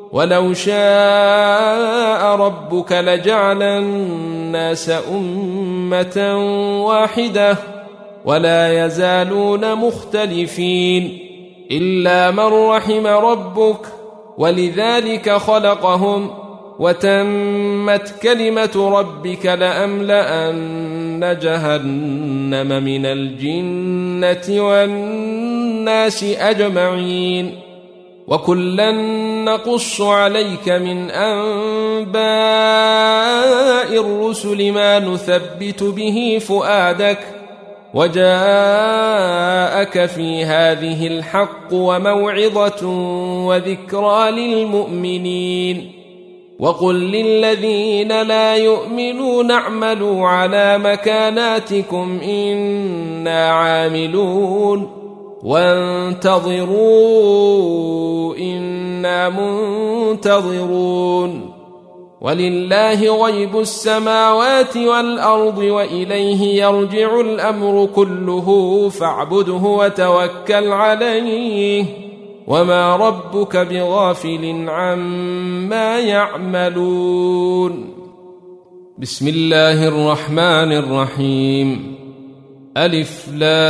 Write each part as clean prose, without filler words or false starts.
ولو شاء ربك لجعل الناس أمة واحدة ولا يزالون مختلفين إلا من رحم ربك ولذلك خلقهم وتمت كلمة ربك لأملأن جهنم من الجنة والناس أجمعين وكلا نقص عليك من أنباء الرسل ما نثبت به فؤادك وجاءك في هذه الحق وموعظة وذكرى للمؤمنين وقل للذين لا يؤمنون اعملوا على مكاناتكم إنا عاملون وانتظروا إنا منتظرون ولله غيب السماوات والأرض وإليه يرجع الأمر كله فاعبده وتوكل عليه وما ربك بغافل عما يعملون. بسم الله الرحمن الرحيم. ألف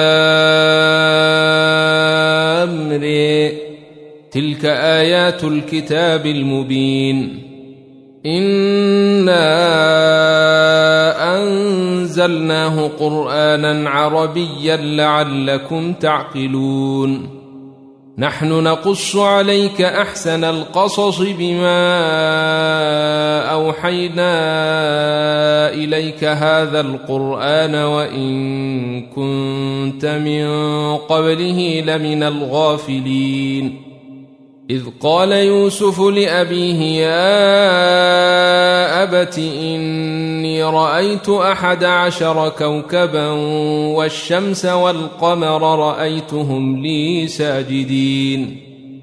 لام ر تلك آيات الكتاب المبين إنا أنزلناه قرآنا عربيا لعلكم تعقلون نحن نقص عليك أحسن القصص بما أوحينا إليك هذا القرآن وإن كنت من قبله لمن الغافلين إذ قال يوسف لأبيه يا أبت إني رأيت 11 كوكبا والشمس والقمر رأيتهم لي ساجدين